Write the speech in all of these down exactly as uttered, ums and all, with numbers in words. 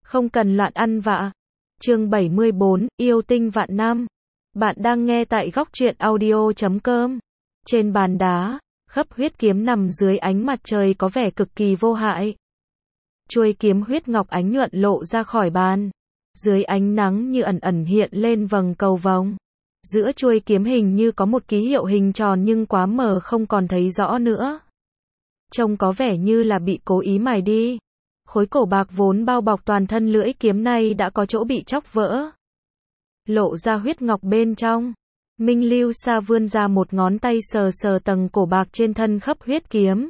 Không cần loạn ăn vạ. Chương bảy mươi bốn, yêu tinh vạn năm. Bạn đang nghe tại góc truyện audio chấm com. Trên bàn đá, khấp huyết kiếm nằm dưới ánh mặt trời có vẻ cực kỳ vô hại. Chuôi kiếm huyết ngọc ánh nhuận lộ ra khỏi bàn. Dưới ánh nắng như ẩn ẩn hiện lên vầng cầu vồng. Giữa chuôi kiếm hình như có một ký hiệu hình tròn nhưng quá mờ không còn thấy rõ nữa. Trông có vẻ như là bị cố ý mài đi. Khối cổ bạc vốn bao bọc toàn thân lưỡi kiếm này đã có chỗ bị chóc vỡ. Lộ ra huyết ngọc bên trong. Minh Lưu Sa vươn ra một ngón tay sờ sờ tầng cổ bạc trên thân khấp huyết kiếm.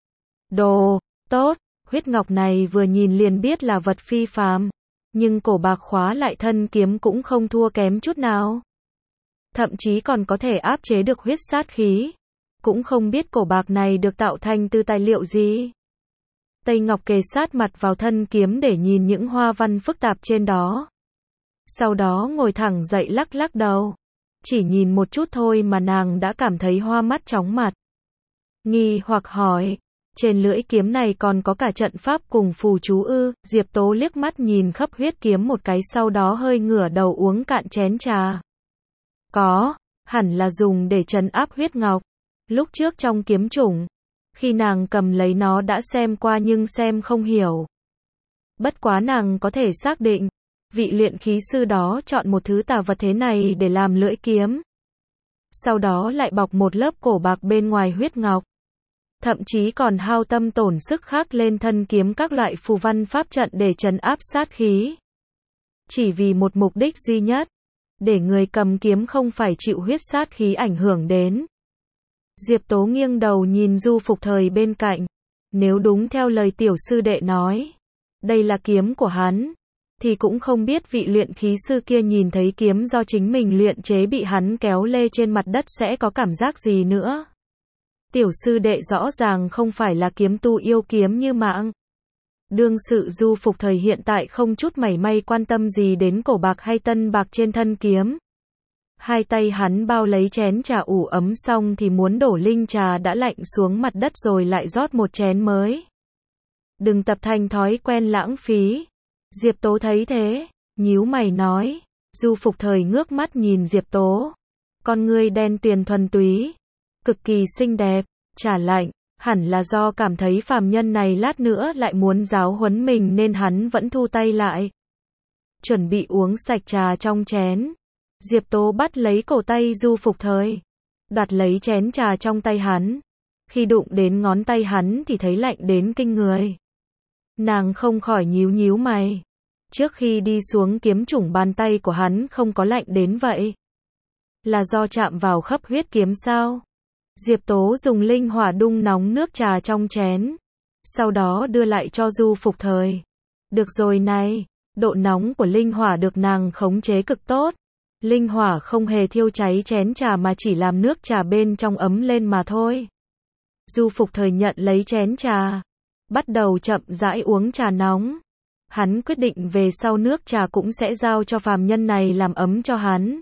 Đồ, tốt, huyết ngọc này vừa nhìn liền biết là vật phi phàm. Nhưng cổ bạc khóa lại thân kiếm cũng không thua kém chút nào. Thậm chí còn có thể áp chế được huyết sát khí. Cũng không biết cổ bạc này được tạo thành từ tài liệu gì. Tây Ngọc kề sát mặt vào thân kiếm để nhìn những hoa văn phức tạp trên đó. Sau đó ngồi thẳng dậy lắc lắc đầu. Chỉ nhìn một chút thôi mà nàng đã cảm thấy hoa mắt chóng mặt. Nghi hoặc hỏi, trên lưỡi kiếm này còn có cả trận pháp cùng phù chú ư? Diệp Tố liếc mắt nhìn khấp huyết kiếm một cái sau đó hơi ngửa đầu uống cạn chén trà. Có, hẳn là dùng để trấn áp huyết ngọc. Lúc trước trong kiếm chủng, khi nàng cầm lấy nó đã xem qua nhưng xem không hiểu. Bất quá nàng có thể xác định, vị luyện khí sư đó chọn một thứ tà vật thế này để làm lưỡi kiếm. Sau đó lại bọc một lớp cổ bạc bên ngoài huyết ngọc. Thậm chí còn hao tâm tổn sức khắc lên thân kiếm các loại phù văn pháp trận để trấn áp sát khí. Chỉ vì một mục đích duy nhất, để người cầm kiếm không phải chịu huyết sát khí ảnh hưởng đến. Diệp Tố nghiêng đầu nhìn Du Phục Thời bên cạnh. Nếu đúng theo lời tiểu sư đệ nói, đây là kiếm của hắn, thì cũng không biết vị luyện khí sư kia nhìn thấy kiếm do chính mình luyện chế bị hắn kéo lê trên mặt đất sẽ có cảm giác gì nữa. Tiểu sư đệ rõ ràng không phải là kiếm tu yêu kiếm như mạng. Đương sự Du Phục Thời hiện tại không chút mảy may quan tâm gì đến cổ bạc hay tân bạc trên thân kiếm. Hai tay hắn bao lấy chén trà ủ ấm xong thì muốn đổ linh trà đã lạnh xuống mặt đất rồi lại rót một chén mới. Đừng tập thành thói quen lãng phí. Diệp Tố thấy thế, nhíu mày nói. Du Phục Thời ngước mắt nhìn Diệp Tố. Con ngươi đen tuyền thuần túy, cực kỳ xinh đẹp, trà lạnh, hẳn là do cảm thấy phàm nhân này lát nữa lại muốn giáo huấn mình nên hắn vẫn thu tay lại. Chuẩn bị uống sạch trà trong chén. Diệp Tố bắt lấy cổ tay Du Phục Thời, đoạt lấy chén trà trong tay hắn. Khi đụng đến ngón tay hắn thì thấy lạnh đến kinh người. Nàng không khỏi nhíu nhíu mày. Trước khi đi xuống kiếm chủng bàn tay của hắn không có lạnh đến vậy. Là do chạm vào khấp huyết kiếm sao? Diệp Tố dùng linh hỏa đun nóng nước trà trong chén. Sau đó đưa lại cho Du Phục Thời. Được rồi này, độ nóng của linh hỏa được nàng khống chế cực tốt. Linh hỏa không hề thiêu cháy chén trà mà chỉ làm nước trà bên trong ấm lên mà thôi. Du Phục Thời nhận lấy chén trà, bắt đầu chậm rãi uống trà nóng. Hắn quyết định về sau nước trà cũng sẽ giao cho phàm nhân này làm ấm cho hắn.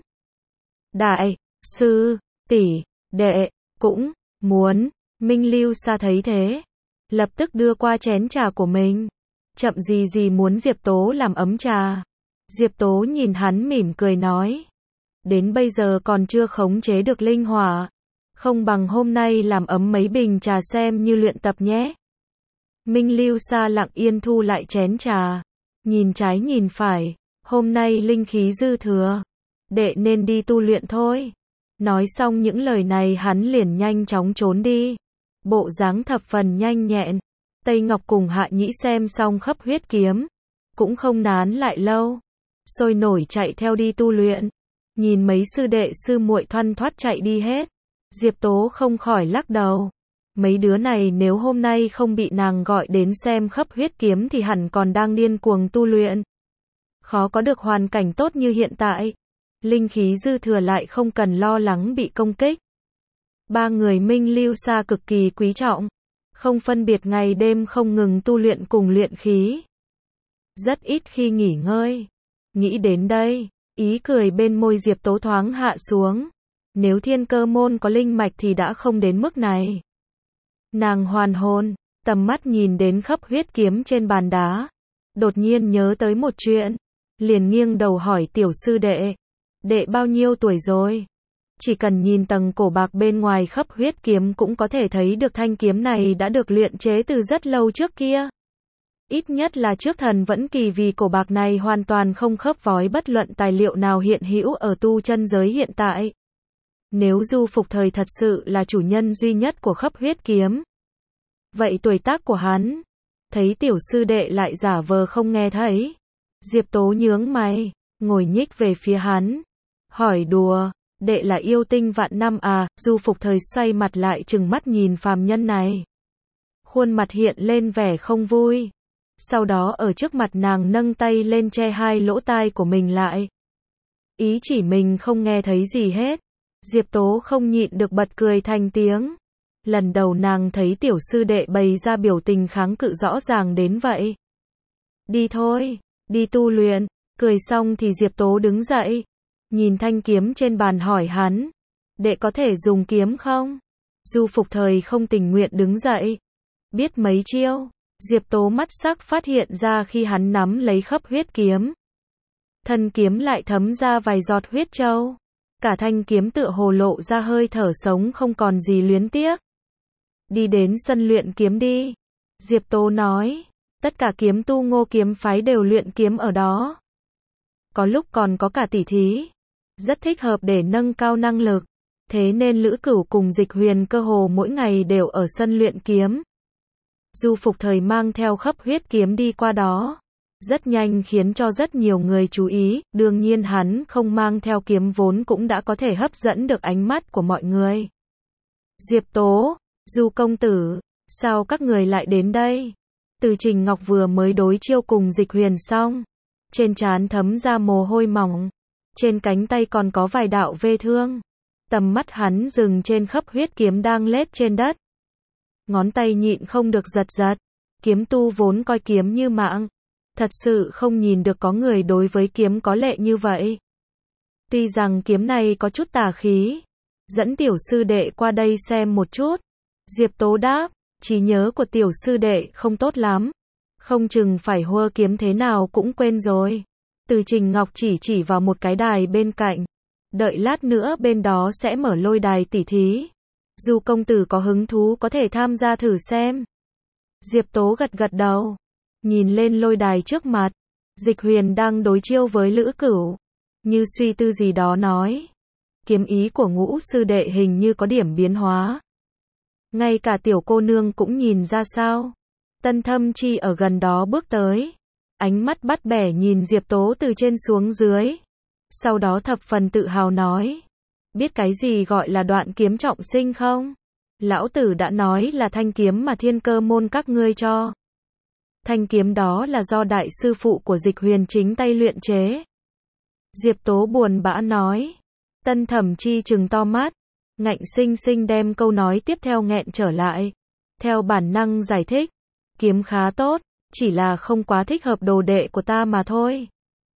Đại sư tỷ đệ cũng muốn. Minh Lưu Sa thấy thế, lập tức đưa qua chén trà của mình. Chậm gì gì muốn Diệp Tố làm ấm trà. Diệp Tố nhìn hắn mỉm cười nói. Đến bây giờ còn chưa khống chế được linh hỏa. Không bằng hôm nay làm ấm mấy bình trà xem như luyện tập nhé. Minh Lưu Sa lặng yên thu lại chén trà. Nhìn trái nhìn phải. Hôm nay linh khí dư thừa. Đệ nên đi tu luyện thôi. Nói xong những lời này hắn liền nhanh chóng trốn đi. Bộ dáng thập phần nhanh nhẹn. Tây Ngọc cùng Hạ Nhĩ xem xong khấp huyết kiếm. Cũng không nán lại lâu. Sôi nổi chạy theo đi tu luyện. Nhìn mấy sư đệ sư muội thoăn thoắt chạy đi hết. Diệp Tố không khỏi lắc đầu. Mấy đứa này nếu hôm nay không bị nàng gọi đến xem khấp huyết kiếm thì hẳn còn đang điên cuồng tu luyện. Khó có được hoàn cảnh tốt như hiện tại. Linh khí dư thừa lại không cần lo lắng bị công kích. Ba người Minh Lưu Sa cực kỳ quý trọng. Không phân biệt ngày đêm không ngừng tu luyện cùng luyện khí. Rất ít khi nghỉ ngơi. Nghĩ đến đây, ý cười bên môi Diệp Tố thoáng hạ xuống. Nếu Thiên Cơ môn có linh mạch thì đã không đến mức này. Nàng hoàn hồn, tầm mắt nhìn đến khấp huyết kiếm trên bàn đá. đột nhiên nhớ tới một chuyện, liền nghiêng đầu hỏi tiểu sư đệ, đệ bao nhiêu tuổi rồi? Chỉ cần nhìn tầng cổ bạc bên ngoài khắp huyết kiếm cũng có thể thấy được thanh kiếm này đã được luyện chế từ rất lâu trước kia. Ít nhất là trước thần vẫn kỳ, vì cổ bạc này hoàn toàn không khớp vói bất luận tài liệu nào hiện hữu ở tu chân giới hiện tại. Nếu Du Phục Thời thật sự là chủ nhân duy nhất của khắp huyết kiếm, vậy tuổi tác của hắn, thấy tiểu sư đệ lại giả vờ không nghe thấy. Diệp Tố nhướng mày, ngồi nhích về phía hắn, hỏi đùa, đệ là yêu tinh vạn năm à? Du Phục Thời xoay mặt lại trừng mắt nhìn phàm nhân này. Khuôn mặt hiện lên vẻ không vui. Sau đó ở trước mặt nàng nâng tay lên che hai lỗ tai của mình lại. Ý chỉ mình không nghe thấy gì hết. Diệp Tố không nhịn được bật cười thành tiếng. Lần đầu nàng thấy tiểu sư đệ bày ra biểu tình kháng cự rõ ràng đến vậy. Đi thôi, đi tu luyện. Cười xong thì Diệp Tố đứng dậy, nhìn thanh kiếm trên bàn hỏi hắn, đệ có thể dùng kiếm không? Du Phục Thời không tình nguyện đứng dậy. Biết mấy chiêu? Diệp Tố mắt sắc phát hiện ra khi hắn nắm lấy khắp huyết kiếm, thân kiếm lại thấm ra vài giọt huyết châu. Cả thanh kiếm tựa hồ lộ ra hơi thở sống không còn gì luyến tiếc. Đi đến sân luyện kiếm đi. Diệp Tố nói, tất cả kiếm tu Ngô kiếm phái đều luyện kiếm ở đó. Có lúc còn có cả tỉ thí. Rất thích hợp để nâng cao năng lực. Thế nên Lữ Cửu cùng Dịch Huyền cơ hồ mỗi ngày đều ở sân luyện kiếm. Du Phục Thời mang theo khắp huyết kiếm đi qua đó. Rất nhanh khiến cho rất nhiều người chú ý, đương nhiên hắn không mang theo kiếm vốn cũng đã có thể hấp dẫn được ánh mắt của mọi người. Diệp Tố, Du công tử, sao các người lại đến đây? Từ Trình Ngọc vừa mới đối chiêu cùng Dịch Huyền xong, trên trán thấm ra mồ hôi mỏng, trên cánh tay còn có vài đạo vết thương. Tầm mắt hắn dừng trên khắp huyết kiếm đang lết trên đất. Ngón tay nhịn không được giật giật. Kiếm tu vốn coi kiếm như mạng, thật sự không nhìn được có người đối với kiếm có lệ như vậy. Tuy rằng kiếm này có chút tà khí, dẫn tiểu sư đệ qua đây xem một chút. Diệp Tố đáp, trí nhớ của tiểu sư đệ không tốt lắm, không chừng phải hua kiếm thế nào cũng quên rồi. Từ Trình Ngọc chỉ chỉ vào một cái đài bên cạnh, đợi lát nữa bên đó sẽ mở lôi đài tỉ thí. Du công tử có hứng thú có thể tham gia thử xem. Diệp Tố gật gật đầu, nhìn lên lôi đài trước mặt. Dịch Huyền đang đối chiêu với Lữ Cửu, như suy tư gì đó nói. Kiếm ý của Ngũ sư đệ hình như có điểm biến hóa. Ngay cả tiểu cô nương cũng nhìn ra sao. Tân Thâm Chi ở gần đó bước tới, ánh mắt bắt bẻ nhìn Diệp Tố từ trên xuống dưới. Sau đó thập phần tự hào nói, biết cái gì gọi là đoạn kiếm trọng sinh không? Lão tử đã nói là thanh kiếm mà Thiên Cơ môn các ngươi cho. Thanh kiếm đó là do đại sư phụ của Dịch Huyền chính tay luyện chế. Diệp Tố buồn bã nói. Tân Thẩm Chi trừng to mắt, ngạnh sinh sinh đem câu nói tiếp theo nghẹn trở lại. Theo bản năng giải thích, kiếm khá tốt, chỉ là không quá thích hợp đồ đệ của ta mà thôi.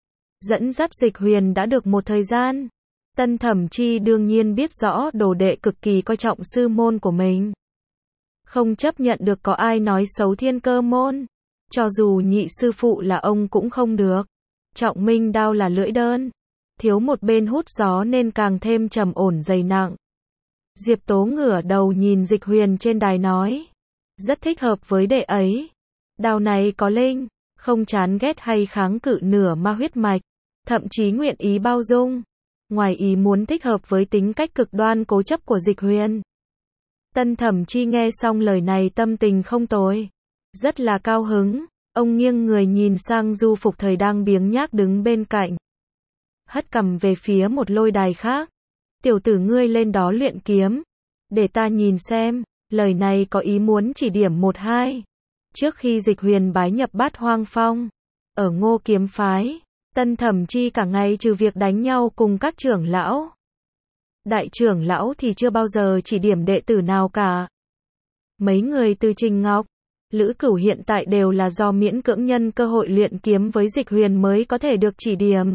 Dẫn dắt Dịch Huyền đã được một thời gian, Tân Thẩm Chi đương nhiên biết rõ đồ đệ cực kỳ coi trọng sư môn của mình. Không chấp nhận được có ai nói xấu Thiên Cơ môn. Cho dù nhị sư phụ là ông cũng không được. Trọng minh đao là lưỡi đơn, thiếu một bên hút gió nên càng thêm trầm ổn dày nặng. Diệp Tố ngửa đầu nhìn Dịch Huyền trên đài nói, rất thích hợp với đệ ấy. Đao này có linh, không chán ghét hay kháng cự nửa ma huyết mạch, thậm chí nguyện ý bao dung. Ngoài ý muốn thích hợp với tính cách cực đoan cố chấp của Dịch Huyền. Tân Thẩm Chi nghe xong lời này tâm tình không tồi, rất là cao hứng. Ông nghiêng người nhìn sang Du Phục Thời đang biếng nhác đứng bên cạnh, hất cằm về phía một lôi đài khác. Tiểu tử ngươi lên đó luyện kiếm, để ta nhìn xem. Lời này có ý muốn chỉ điểm một hai. Trước khi Dịch Huyền bái nhập Bát Hoang Phong, ở Ngô kiếm phái, Tân Thẩm Chi cả ngày trừ việc đánh nhau cùng các trưởng lão, đại trưởng lão thì chưa bao giờ chỉ điểm đệ tử nào cả. Mấy người từ Trình Ngọc, Lữ Cửu hiện tại đều là do miễn cưỡng nhân cơ hội luyện kiếm với Dịch Huyền mới có thể được chỉ điểm.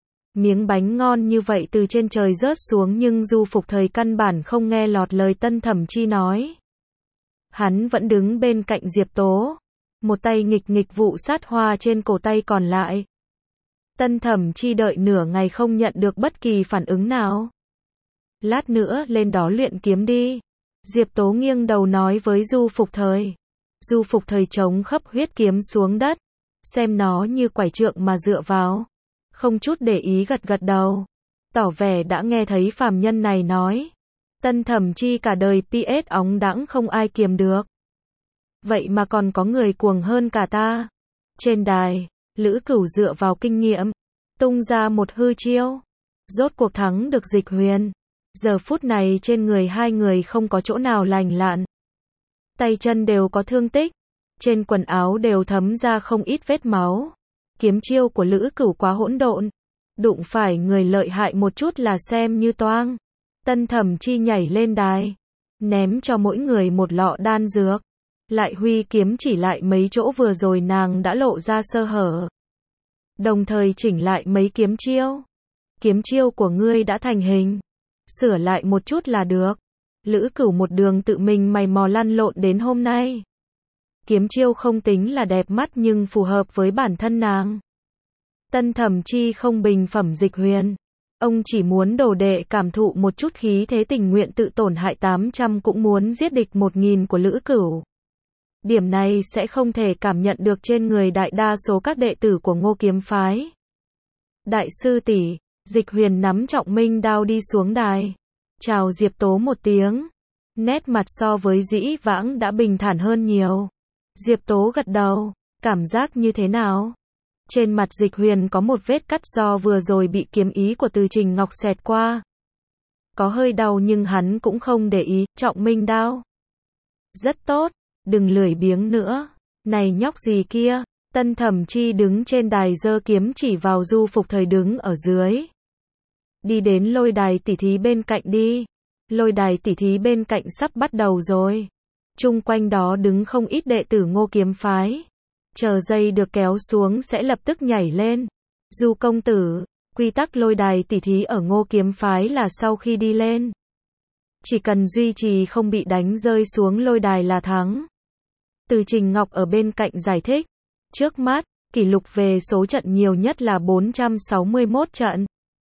Miếng bánh ngon như vậy từ trên trời rớt xuống nhưng Du Phục Thời căn bản không nghe lọt lời Tân Thẩm Chi nói. Hắn vẫn đứng bên cạnh Diệp Tố, một tay nghịch nghịch vụ sát hoa trên cổ tay còn lại. Tân Thẩm Chi đợi nửa ngày không nhận được bất kỳ phản ứng nào. Lát nữa lên đó luyện kiếm đi. Diệp Tố nghiêng đầu nói với Du Phục Thời. Du Phục Thời chống khấp huyết kiếm xuống đất, xem nó như quải trượng mà dựa vào, không chút để ý gật gật đầu, tỏ vẻ đã nghe thấy phàm nhân này nói. Tân Thẩm Chi cả đời pê ét óng đãng không ai kiềm được. Vậy mà còn có người cuồng hơn cả ta. Trên đài, Lữ Cửu dựa vào kinh nghiệm, tung ra một hư chiêu, rốt cuộc thắng được Dịch Huyền. Giờ phút này trên người hai người không có chỗ nào lành lặn. Tay chân đều có thương tích, trên quần áo đều thấm ra không ít vết máu. Kiếm chiêu của Lữ Cửu quá hỗn độn, đụng phải người lợi hại một chút là xem như toang. Tân Thẩm Chi nhảy lên đài, ném cho mỗi người một lọ đan dược, lại huy kiếm chỉ lại mấy chỗ vừa rồi nàng đã lộ ra sơ hở, đồng thời chỉnh lại mấy kiếm chiêu. Kiếm chiêu của ngươi đã thành hình, sửa lại một chút là được. Lữ Cửu một đường tự mình mày mò lăn lộn đến hôm nay. Kiếm chiêu không tính là đẹp mắt nhưng phù hợp với bản thân nàng. Tân Thẩm Chi không bình phẩm Dịch Huyền. Ông chỉ muốn đồ đệ cảm thụ một chút khí thế tình nguyện tự tổn hại tám trăm cũng muốn giết địch một nghìn của Lữ Cửu. Điểm này sẽ không thể cảm nhận được trên người đại đa số các đệ tử của Ngô Kiếm Phái. Đại sư tỷ, Dịch Huyền nắm trọng minh đao đi xuống đài. Chào Diệp Tố một tiếng. Nét mặt so với dĩ vãng đã bình thản hơn nhiều. Diệp Tố gật đầu. Cảm giác như thế nào? Trên mặt Dịch Huyền có một vết cắt do vừa rồi bị kiếm ý của Từ Trình Ngọc xẹt qua. Có hơi đau nhưng hắn cũng không để ý. Trọng minh đao. Rất tốt. Đừng lười biếng nữa. Này nhóc gì kia? Tân Thẩm Chi đứng trên đài giơ kiếm chỉ vào Du Phục Thời đứng ở dưới. Đi đến lôi đài tỉ thí bên cạnh đi. Lôi đài tỉ thí bên cạnh sắp bắt đầu rồi. Chung quanh đó đứng không ít đệ tử Ngô Kiếm Phái. Chờ dây được kéo xuống sẽ lập tức nhảy lên. Du công tử, quy tắc lôi đài tỉ thí ở Ngô Kiếm Phái là sau khi đi lên, chỉ cần duy trì không bị đánh rơi xuống lôi đài là thắng. Từ Trình Ngọc ở bên cạnh giải thích. Trước mắt, kỷ lục về số trận nhiều nhất là bốn trăm sáu mươi mốt trận.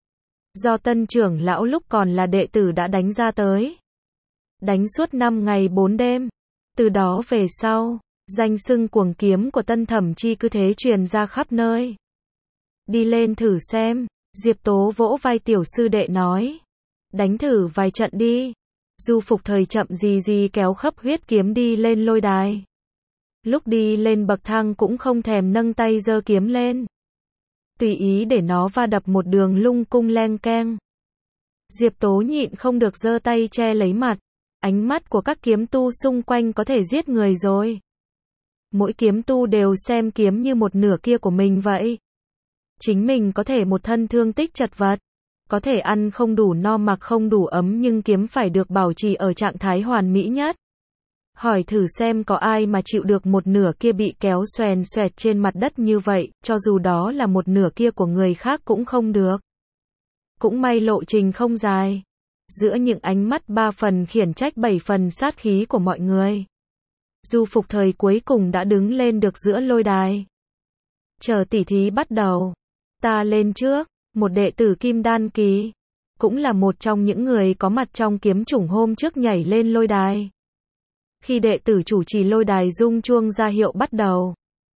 Do tân trưởng lão lúc còn là đệ tử đã đánh ra tới. Đánh suốt năm ngày bốn đêm. Từ đó về sau, danh xưng cuồng kiếm của Tân Thẩm Chi cứ thế truyền ra khắp nơi. Đi lên thử xem, Diệp Tố vỗ vai tiểu sư đệ nói. Đánh thử vài trận đi. Du Phục Thời chậm gì gì kéo khấp huyết kiếm đi lên lôi đài. Lúc đi lên bậc thang cũng không thèm nâng tay giơ kiếm lên. Tùy ý để nó va đập một đường lung cung leng keng. Diệp Tố nhịn không được giơ tay che lấy mặt. Ánh mắt của các kiếm tu xung quanh có thể giết người rồi. Mỗi kiếm tu đều xem kiếm như một nửa kia của mình vậy. Chính mình có thể một thân thương tích chật vật, có thể ăn không đủ no mặc không đủ ấm nhưng kiếm phải được bảo trì ở trạng thái hoàn mỹ nhất. Hỏi thử xem có ai mà chịu được một nửa kia bị kéo xoèn xoẹt trên mặt đất như vậy, cho dù đó là một nửa kia của người khác cũng không được. Cũng may lộ trình không dài. Giữa những ánh mắt ba phần khiển trách bảy phần sát khí của mọi người, Du Phục Thời cuối cùng đã đứng lên được giữa lôi đài. Chờ tỉ thí bắt đầu. Ta lên trước. Một đệ tử Kim Đan Kỳ, cũng là một trong những người có mặt trong kiếm chủng hôm trước nhảy lên lôi đài. Khi đệ tử chủ trì lôi đài rung chuông ra hiệu bắt đầu,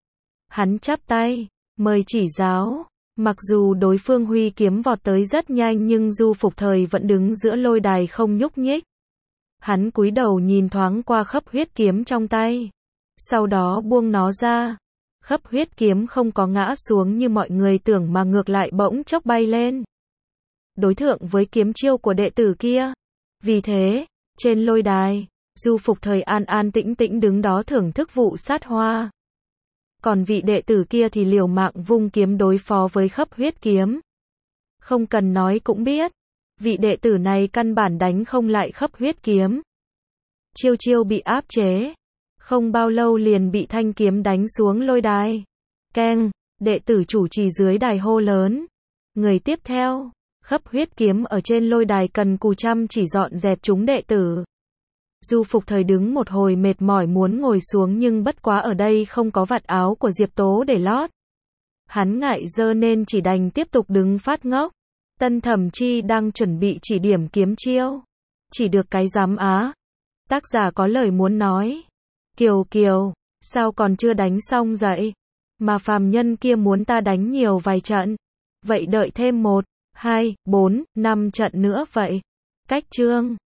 hắn chắp tay, mời chỉ giáo. Mặc dù đối phương huy kiếm vọt tới rất nhanh nhưng Du Phục Thời vẫn đứng giữa lôi đài không nhúc nhích. Hắn cúi đầu nhìn thoáng qua khấp huyết kiếm trong tay, sau đó buông nó ra. Khấp huyết kiếm không có ngã xuống như mọi người tưởng mà ngược lại bỗng chốc bay lên, đối thượng với kiếm chiêu của đệ tử kia. Vì thế, trên lôi đài, Du Phục Thời an an tĩnh tĩnh đứng đó thưởng thức vụ sát hoa. Còn vị đệ tử kia thì liều mạng vung kiếm đối phó với khấp huyết kiếm. Không cần nói cũng biết, vị đệ tử này căn bản đánh không lại khấp huyết kiếm. Chiêu chiêu bị áp chế. Không bao lâu liền bị thanh kiếm đánh xuống lôi đài. Keng, đệ tử chủ trì dưới đài hô lớn. Người tiếp theo, khấp huyết kiếm ở trên lôi đài cần cù chăm chỉ dọn dẹp chúng đệ tử. Du Phục Thời đứng một hồi mệt mỏi muốn ngồi xuống nhưng bất quá ở đây không có vạt áo của Diệp Tố để lót. Hắn ngại dơ nên chỉ đành tiếp tục đứng phát ngốc. Tân Thẩm Chi đang chuẩn bị chỉ điểm kiếm chiêu. Chỉ được cái giám á. Tác giả có lời muốn nói. Kiều Kiều, sao còn chưa đánh xong vậy? Mà phàm nhân kia muốn ta đánh nhiều vài trận. Vậy đợi thêm một, hai, bốn, năm trận nữa vậy. Cách chương